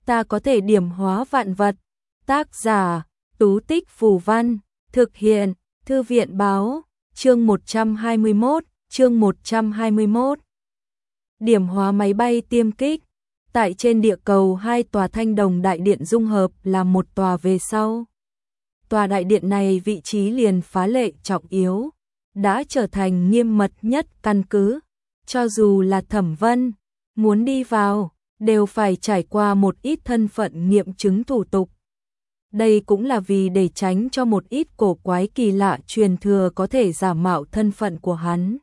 ta có thể điểm hóa vạn vật. Tác giả, Tú Tích Phù Văn, thực hiện, Thư viện Báo, chương 121. Điểm hóa máy bay tiêm kích. Tại trên địa cầu, hai tòa thanh đồng đại điện dung hợp làm một tòa về sau. Tòa đại điện này vị trí liền phá lệ trọng yếu, đã trở thành nghiêm mật nhất căn cứ. Cho dù là Thẩm Vân muốn đi vào, đều phải trải qua một ít thân phận nghiệm chứng thủ tục. Đây cũng là vì để tránh cho một ít cổ quái kỳ lạ truyền thừa có thể giả mạo thân phận của hắn.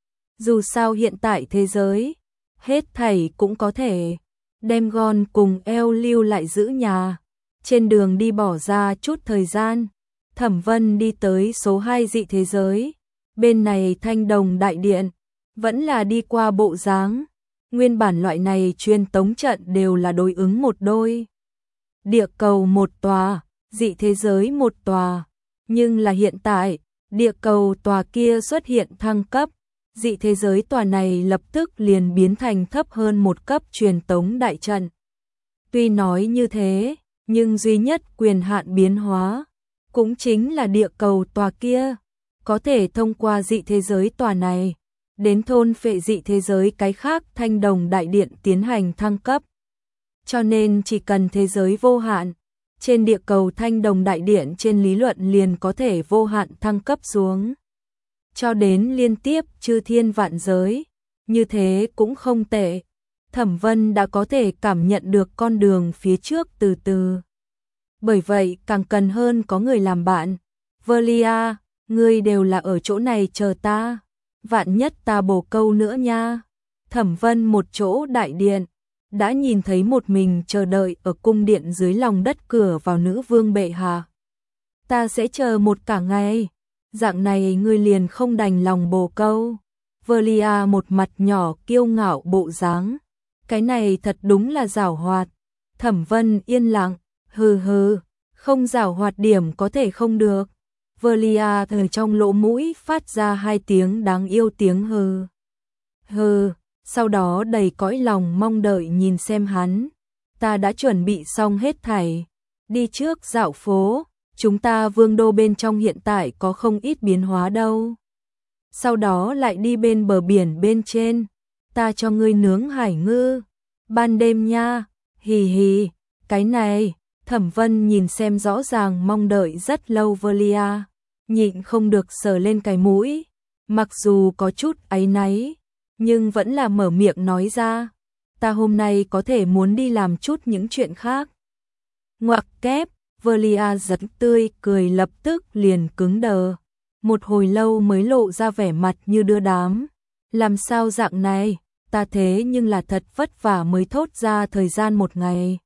Dù sao hiện tại thế giới, hết thảy cũng có thể. Đem Gon cùng eo lưu lại giữ nhà. Trên đường đi bỏ ra chút thời gian, Thẩm Vân đi tới số 2 dị thế giới. Bên này thanh đồng đại điện, vẫn là đi qua bộ dáng. Nguyên bản loại này truyền tống trận đều là đối ứng một đôi. Địa cầu một tòa, dị thế giới một tòa. Nhưng là hiện tại, địa cầu tòa kia xuất hiện thăng cấp. Dị thế giới tòa này lập tức liền biến thành thấp hơn một cấp truyền tống đại trận. Tuy nói như thế, nhưng duy nhất quyền hạn biến hóa, cũng chính là địa cầu tòa kia, có thể thông qua dị thế giới tòa này, đến thôn phệ dị thế giới cái khác thanh đồng đại điện tiến hành thăng cấp. Cho nên chỉ cần thế giới vô hạn, trên địa cầu thanh đồng đại điện trên lý luận liền có thể vô hạn thăng cấp xuống. Cho đến liên tiếp chư thiên vạn giới, như thế cũng không tệ. Thẩm Vân đã có thể cảm nhận được con đường phía trước từ từ. Bởi vậy càng cần hơn có người làm bạn. Velia, ngươi đều là ở chỗ này chờ ta. Vạn nhất ta bổ câu nữa nha. Thẩm Vân một chỗ đại điện, đã nhìn thấy một mình chờ đợi ở cung điện dưới lòng đất cửa vào nữ vương bệ hạ. Ta sẽ chờ một cả ngày. Dạng này ngươi liền không đành lòng bổ câu. Velia một mặt nhỏ kiêu ngạo bộ dáng. Cái này thật đúng là giảo hoạt. Thẩm Vân yên lặng, hừ hừ, không giảo hoạt điểm có thể không được. Velia từ trong lỗ mũi phát ra hai tiếng đáng yêu tiếng hừ. Hừ, sau đó đầy cõi lòng mong đợi nhìn xem hắn. Ta đã chuẩn bị xong hết thảy. Đi trước dạo phố. Chúng ta vương đô bên trong hiện tại có không ít biến hóa đâu. Sau đó lại đi bên bờ biển bên trên. Ta cho ngươi nướng hải ngư. Ban đêm nha. Hì hì. Cái này. Thẩm Vân nhìn xem rõ ràng mong đợi rất lâu Velia. Nhịn không được sờ lên cái mũi. Mặc dù có chút áy náy, nhưng vẫn là mở miệng nói ra. Ta hôm nay có thể muốn đi làm chút những chuyện khác. Ngoặc kép. Velia giật tươi cười lập tức liền cứng đờ. Một hồi lâu mới lộ ra vẻ mặt như đưa đám. Làm sao dạng này, ta thế nhưng là thật vất vả mới thốt ra thời gian một ngày.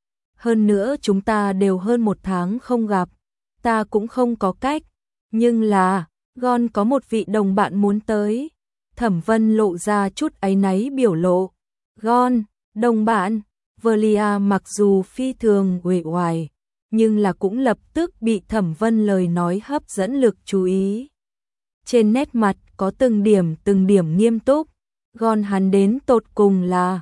Hơn nữa chúng ta đều hơn một tháng không gặp, ta cũng không có cách. Nhưng là, Gon có một vị đồng bạn muốn tới. Thẩm Vân lộ ra chút áy náy biểu lộ. Gon, đồng bạn. Velia mặc dù phi thường uể oải, nhưng là cũng lập tức bị Thẩm Vân lời nói hấp dẫn lực chú ý. Trên nét mặt có từng điểm nghiêm túc. Gon hắn đến tột cùng là,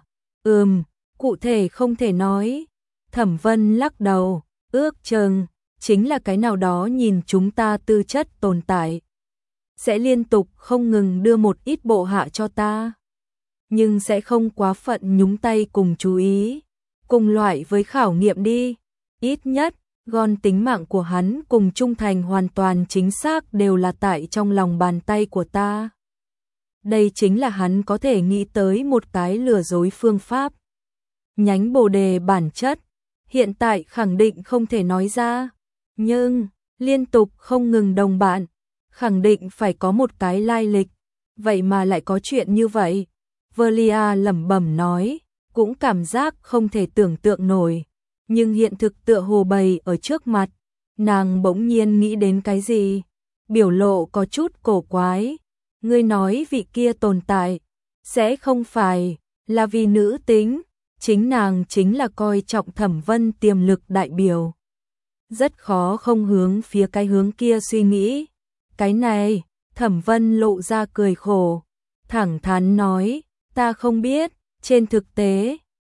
cụ thể không thể nói. Thẩm Vân lắc đầu, ước chừng chính là cái nào đó nhìn chúng ta tư chất tồn tại, sẽ liên tục không ngừng đưa một ít bộ hạ cho ta, nhưng sẽ không quá phận nhúng tay cùng chú ý, cùng loại với khảo nghiệm đi. Ít nhất, Gon tính mạng của hắn cùng trung thành hoàn toàn chính xác đều là tại trong lòng bàn tay của ta. Đây chính là hắn có thể nghĩ tới một cái lừa dối phương pháp. Nhánh bồ đề bản chất, hiện tại khẳng định không thể nói ra, nhưng liên tục không ngừng đồng bạn, khẳng định phải có một cái lai lịch. Vậy mà lại có chuyện như vậy. Velia lẩm bẩm nói, cũng cảm giác không thể tưởng tượng nổi. Nhưng hiện thực tựa hồ bày ở trước mặt, nàng bỗng nhiên nghĩ đến cái gì, biểu lộ có chút cổ quái. Ngươi nói vị kia tồn tại, sẽ không phải là vì nữ tính, chính nàng chính là coi trọng Thẩm Vân tiềm lực đại biểu. Rất khó không hướng phía cái hướng kia suy nghĩ. Cái này, Thẩm Vân lộ ra cười khổ, thẳng thắn nói, ta không biết, trên thực tế,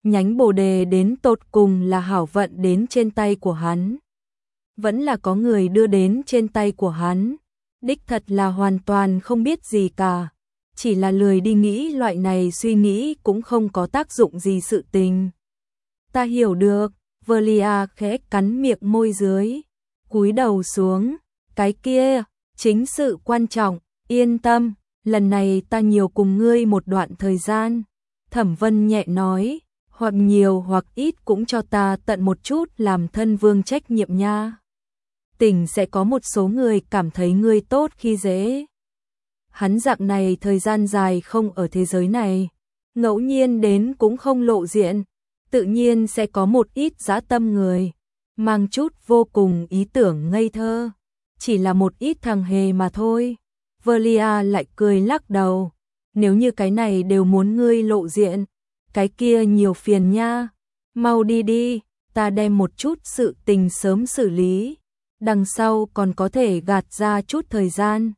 nhánh bồ đề đến tột cùng là hảo vận đến trên tay của hắn. Vẫn là có người đưa đến trên tay của hắn, đích thật là hoàn toàn không biết gì cả, chỉ là lười đi nghĩ loại này suy nghĩ cũng không có tác dụng gì sự tình. Ta hiểu được, Velia khẽ cắn miệng môi dưới, cúi đầu xuống, cái kia, chính sự quan trọng, yên tâm, lần này ta nhiều cùng ngươi một đoạn thời gian. Thẩm Vân nhẹ nói, hoặc nhiều hoặc ít cũng cho ta tận một chút làm thân vương trách nhiệm nha. Tỉnh sẽ có một số người cảm thấy ngươi tốt khi dễ. Hắn dạng này thời gian dài không ở thế giới này, ngẫu nhiên đến cũng không lộ diện, tự nhiên sẽ có một ít dã tâm người, mang chút vô cùng ý tưởng ngây thơ, chỉ là một ít thằng hề mà thôi. Velia lại cười lắc đầu, nếu như cái này đều muốn ngươi lộ diện, cái kia nhiều phiền nha, mau đi đi, ta đem một chút sự tình sớm xử lý, đằng sau còn có thể gạt ra chút thời gian.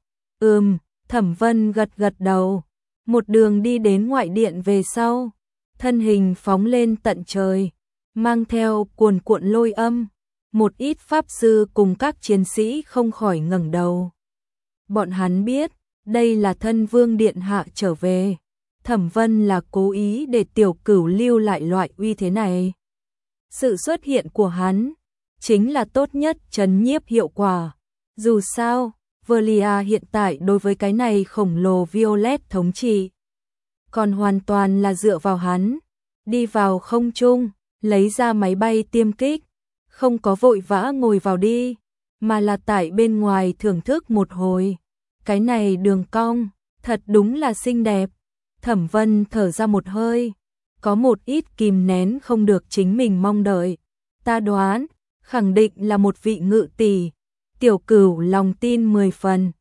Thẩm Vân gật gật đầu, một đường đi đến ngoại điện về sau, thân hình phóng lên tận trời, mang theo cuồn cuộn lôi âm, một ít pháp sư cùng các chiến sĩ không khỏi ngẩng đầu. Bọn hắn biết, đây là thân vương điện hạ trở về, Thẩm Vân là cố ý để Tiểu Cửu lưu lại loại uy thế này. Sự xuất hiện của hắn chính là tốt nhất trấn nhiếp hiệu quả. Dù sao, Velia hiện tại đối với cái này khổng lồ Violet thống trị, còn hoàn toàn là dựa vào hắn. Đi vào không trung, lấy ra máy bay tiêm kích, không có vội vã ngồi vào đi, mà là tại bên ngoài thưởng thức một hồi. Cái này đường cong, thật đúng là xinh đẹp. Thẩm Vân thở ra một hơi, có một ít kìm nén không được chính mình mong đợi. Ta đoán, khẳng định là một vị ngự tỷ. Tiểu Cửu lòng tin 10 phần.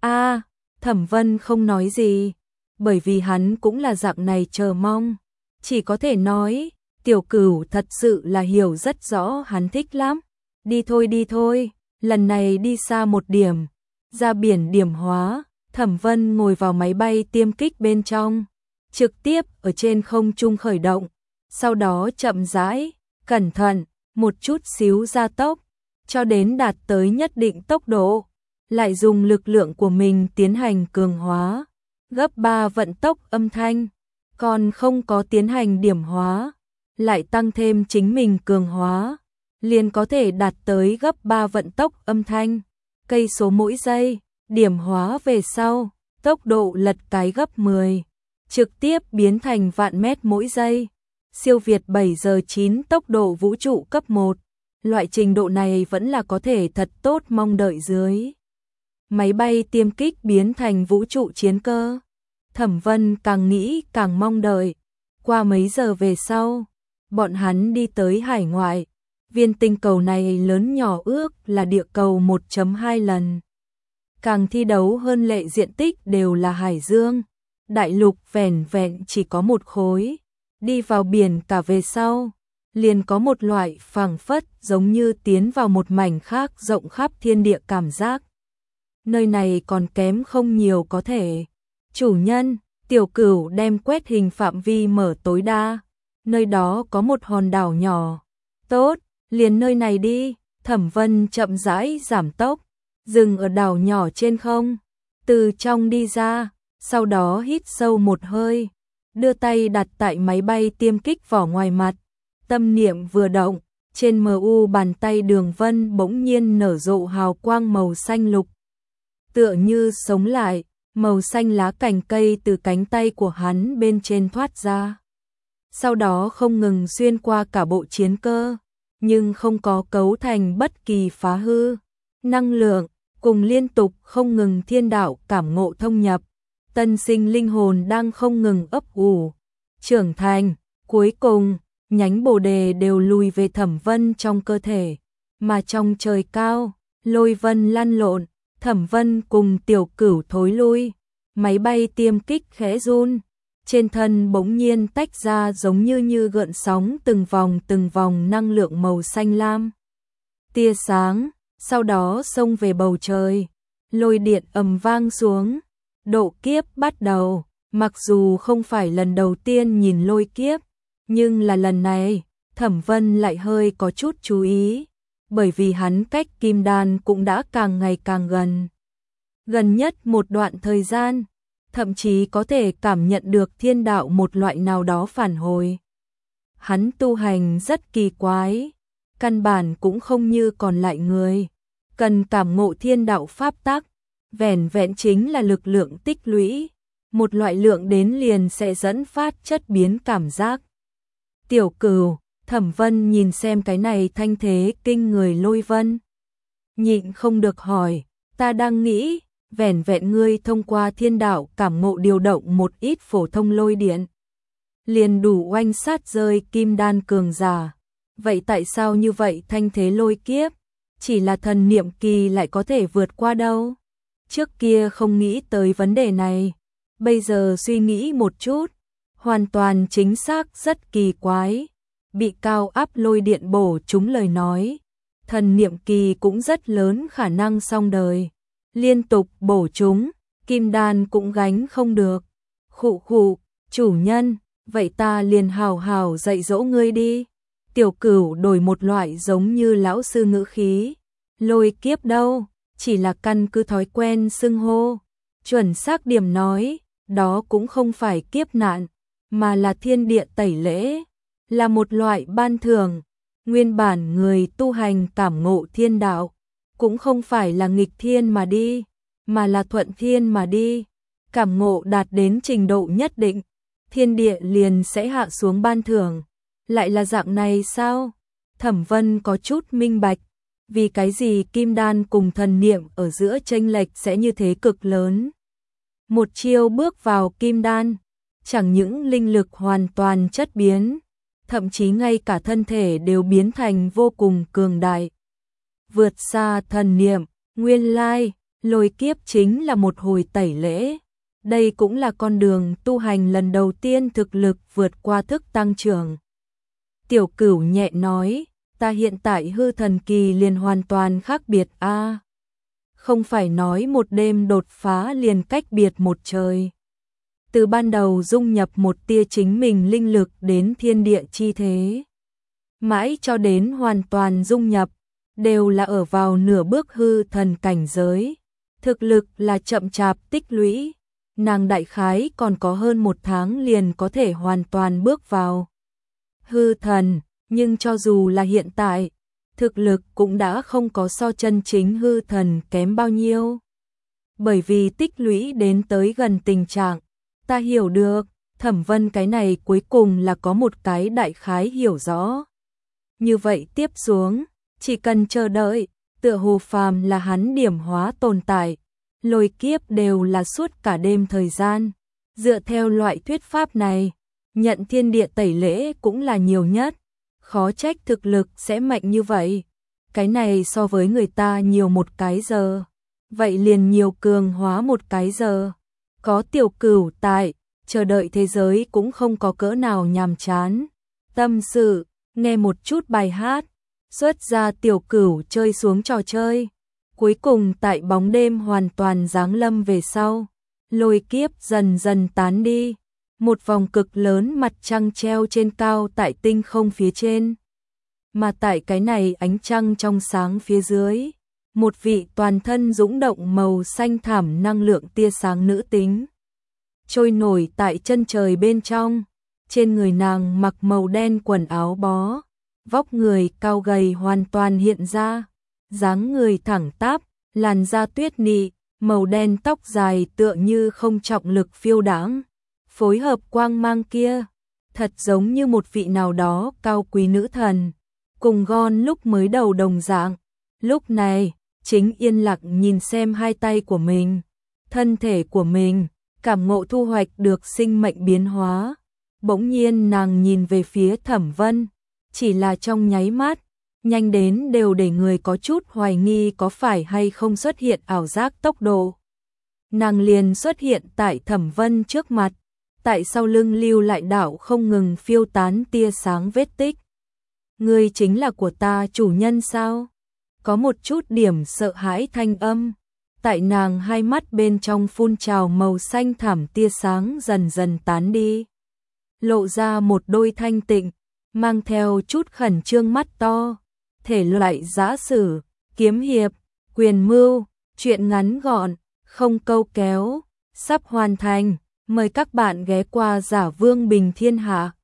Thẩm Vân không nói gì, bởi vì hắn cũng là dạng này chờ mong. Chỉ có thể nói, Tiểu Cửu thật sự là hiểu rất rõ hắn thích lắm. Đi thôi, lần này đi xa một điểm, ra biển điểm hóa. Thẩm Vân ngồi vào máy bay tiêm kích bên trong, trực tiếp ở trên không trung khởi động, sau đó chậm rãi, cẩn thận, một chút xíu gia tốc, cho đến đạt tới nhất định tốc độ, lại dùng lực lượng của mình tiến hành cường hóa, gấp 3 vận tốc âm thanh, còn không có tiến hành điểm hóa, lại tăng thêm chính mình cường hóa, liền có thể đạt tới gấp 3 vận tốc âm thanh, cây số mỗi giây, điểm hóa về sau, tốc độ lật cái gấp 10, trực tiếp biến thành vạn mét mỗi giây, siêu việt 7 giờ 9 tốc độ vũ trụ cấp 1. Loại trình độ này vẫn là có thể thật tốt mong đợi dưới. Máy bay tiêm kích biến thành vũ trụ chiến cơ. Thẩm Vân càng nghĩ càng mong đợi. Qua mấy giờ về sau, bọn hắn đi tới hải ngoại. Viên tinh cầu này lớn nhỏ ước là địa cầu 1.2 lần. Càng thi đấu hơn lệ diện tích đều là hải dương. Đại lục vẻn vẹn chỉ có một khối. Đi vào biển cả về sau, liền có một loại phảng phất giống như tiến vào một mảnh khác rộng khắp thiên địa cảm giác. Nơi này còn kém không nhiều có thể. Chủ nhân, Tiểu Cửu đem quét hình phạm vi mở tối đa. Nơi đó có một hòn đảo nhỏ. Tốt, liền nơi này đi. Thẩm Vân chậm rãi giảm tốc, dừng ở đảo nhỏ trên không. Từ trong đi ra, sau đó hít sâu một hơi, đưa tay đặt tại máy bay tiêm kích vỏ ngoài mặt. Tâm niệm vừa động, trên MU bàn tay Đường Vân bỗng nhiên nở rộ hào quang màu xanh lục. Tựa như sống lại, màu xanh lá cành cây từ cánh tay của hắn bên trên thoát ra. Sau đó không ngừng xuyên qua cả bộ chiến cơ, nhưng không có cấu thành bất kỳ phá hư. Năng lượng, cùng liên tục không ngừng thiên đạo cảm ngộ thông nhập. Tân sinh linh hồn đang không ngừng ấp ủ, trưởng thành, cuối cùng nhánh bồ đề đều lùi về Thẩm Vân trong cơ thể, mà trong trời cao, lôi vân lăn lộn, Thẩm Vân cùng Tiểu Cửu thối lui, máy bay tiêm kích khẽ run, trên thân bỗng nhiên tách ra giống như gợn sóng từng vòng năng lượng màu xanh lam. Tia sáng, sau đó xông về bầu trời, lôi điện ầm vang xuống, độ kiếp bắt đầu, mặc dù không phải lần đầu tiên nhìn lôi kiếp, Nhưng là lần này, Thẩm Vân lại hơi có chút chú ý, bởi vì hắn cách kim đan cũng đã càng ngày càng gần. Gần nhất một đoạn thời gian, thậm chí có thể cảm nhận được thiên đạo một loại nào đó phản hồi. Hắn tu hành rất kỳ quái, căn bản cũng không như còn lại người, cần cảm ngộ thiên đạo pháp tắc, vẻn vẹn chính là lực lượng tích lũy, một loại lượng đến liền sẽ dẫn phát chất biến cảm giác. Tiểu Cửu, Thẩm Vân nhìn xem cái này thanh thế kinh người lôi vân, nhịn không được hỏi, ta đang nghĩ, vẻn vẹn ngươi thông qua thiên đạo cảm ngộ điều động một ít phổ thông lôi điện, liền đủ oanh sát rơi kim đan cường giả. Vậy tại sao như vậy thanh thế lôi kiếp, chỉ là thần niệm kỳ lại có thể vượt qua đâu? Trước kia không nghĩ tới vấn đề này, bây giờ suy nghĩ một chút, hoàn toàn chính xác rất kỳ quái. Bị cao áp lôi điện bổ trúng lời nói, thần niệm kỳ cũng rất lớn khả năng xong đời. Liên tục bổ trúng, kim đan cũng gánh không được. Khụ khụ, chủ nhân, vậy ta liền hào hào dạy dỗ ngươi đi. Tiểu Cửu đổi một loại giống như lão sư ngữ khí. Lôi kiếp đâu, chỉ là căn cứ thói quen xưng hô. Chuẩn xác điểm nói, đó cũng không phải kiếp nạn, mà là thiên địa tẩy lễ, là một loại ban thưởng. Nguyên bản người tu hành cảm ngộ thiên đạo, cũng không phải là nghịch thiên mà đi, mà là thuận thiên mà đi. Cảm ngộ đạt đến trình độ nhất định, thiên địa liền sẽ hạ xuống ban thưởng. Lại là dạng này sao? Thẩm Vân có chút minh bạch, vì cái gì kim đan cùng thần niệm ở giữa chênh lệch sẽ như thế cực lớn. Một chiêu bước vào kim đan, chẳng những linh lực hoàn toàn chất biến, thậm chí ngay cả thân thể đều biến thành vô cùng cường đại. Vượt xa thần niệm, nguyên lai, lôi kiếp chính là một hồi tẩy lễ. Đây cũng là con đường tu hành lần đầu tiên thực lực vượt qua thức tăng trưởng. Tiểu Cửu nhẹ nói, ta hiện tại hư thần kỳ liền hoàn toàn khác biệt a. Không phải nói một đêm đột phá liền cách biệt một trời. Từ ban đầu dung nhập một tia chính mình linh lực đến thiên địa chi thế, mãi cho đến hoàn toàn dung nhập, đều là ở vào nửa bước hư thần cảnh giới. Thực lực là chậm chạp tích lũy, nàng đại khái còn có hơn 1 tháng liền có thể hoàn toàn bước vào hư thần, nhưng cho dù là hiện tại, thực lực cũng đã không có so chân chính hư thần kém bao nhiêu. Bởi vì tích lũy đến tới gần tình trạng, ta hiểu được, Thẩm Vân cái này cuối cùng là có một cái đại khái hiểu rõ. Như vậy tiếp xuống, chỉ cần chờ đợi, tựa hồ phàm là hắn điểm hóa tồn tại, lôi kiếp đều là suốt cả đêm thời gian. Dựa theo loại thuyết pháp này, nhận thiên địa tẩy lễ cũng là nhiều nhất, khó trách thực lực sẽ mạnh như vậy. Cái này so với người ta nhiều một cái giờ, vậy liền nhiều cường hóa một cái giờ. Có Tiểu Cửu tại, chờ đợi thế giới cũng không có cỡ nào nhàm chán. Tâm sự, nghe một chút bài hát, xuất ra Tiểu Cửu chơi xuống trò chơi. Cuối cùng tại bóng đêm hoàn toàn giáng lâm về sau, lôi kiếp dần dần tán đi. Một vòng cực lớn mặt trăng treo trên cao tại tinh không phía trên. Mà tại cái này ánh trăng trong sáng phía dưới, một vị toàn thân dũng động màu xanh thẳm năng lượng tia sáng nữ tính trôi nổi tại chân trời bên trong. Trên người nàng mặc màu đen quần áo bó, vóc người cao gầy hoàn toàn hiện ra, dáng người thẳng tắp, làn da tuyết nị, màu đen tóc dài tựa như không trọng lực phiêu đãng, phối hợp quang mang kia, thật giống như một vị nào đó cao quý nữ thần, cùng Gon lúc mới đầu đồng dạng. Lúc này, chính yên lặng nhìn xem hai tay của mình, thân thể của mình, cảm ngộ thu hoạch được sinh mệnh biến hóa. Bỗng nhiên nàng nhìn về phía Thẩm Vân, chỉ là trong nháy mắt, nhanh đến đều để người có chút hoài nghi có phải hay không xuất hiện ảo giác tốc độ. Nàng liền xuất hiện tại Thẩm Vân trước mặt, tại sau lưng lưu lại đạo không ngừng phiêu tán tia sáng vết tích. Ngươi chính là của ta chủ nhân sao? Có một chút điểm sợ hãi thanh âm, tại nàng hai mắt bên trong phun trào màu xanh thẳm tia sáng dần dần tán đi. lộ ra một đôi thanh tịnh, mang theo chút khẩn trương mắt to, thể loại giã sử, kiếm hiệp, quyền mưu, truyện ngắn gọn, không câu kéo, sắp hoàn thành, mời các bạn ghé qua Giả Vương Bình Thiên Hạ.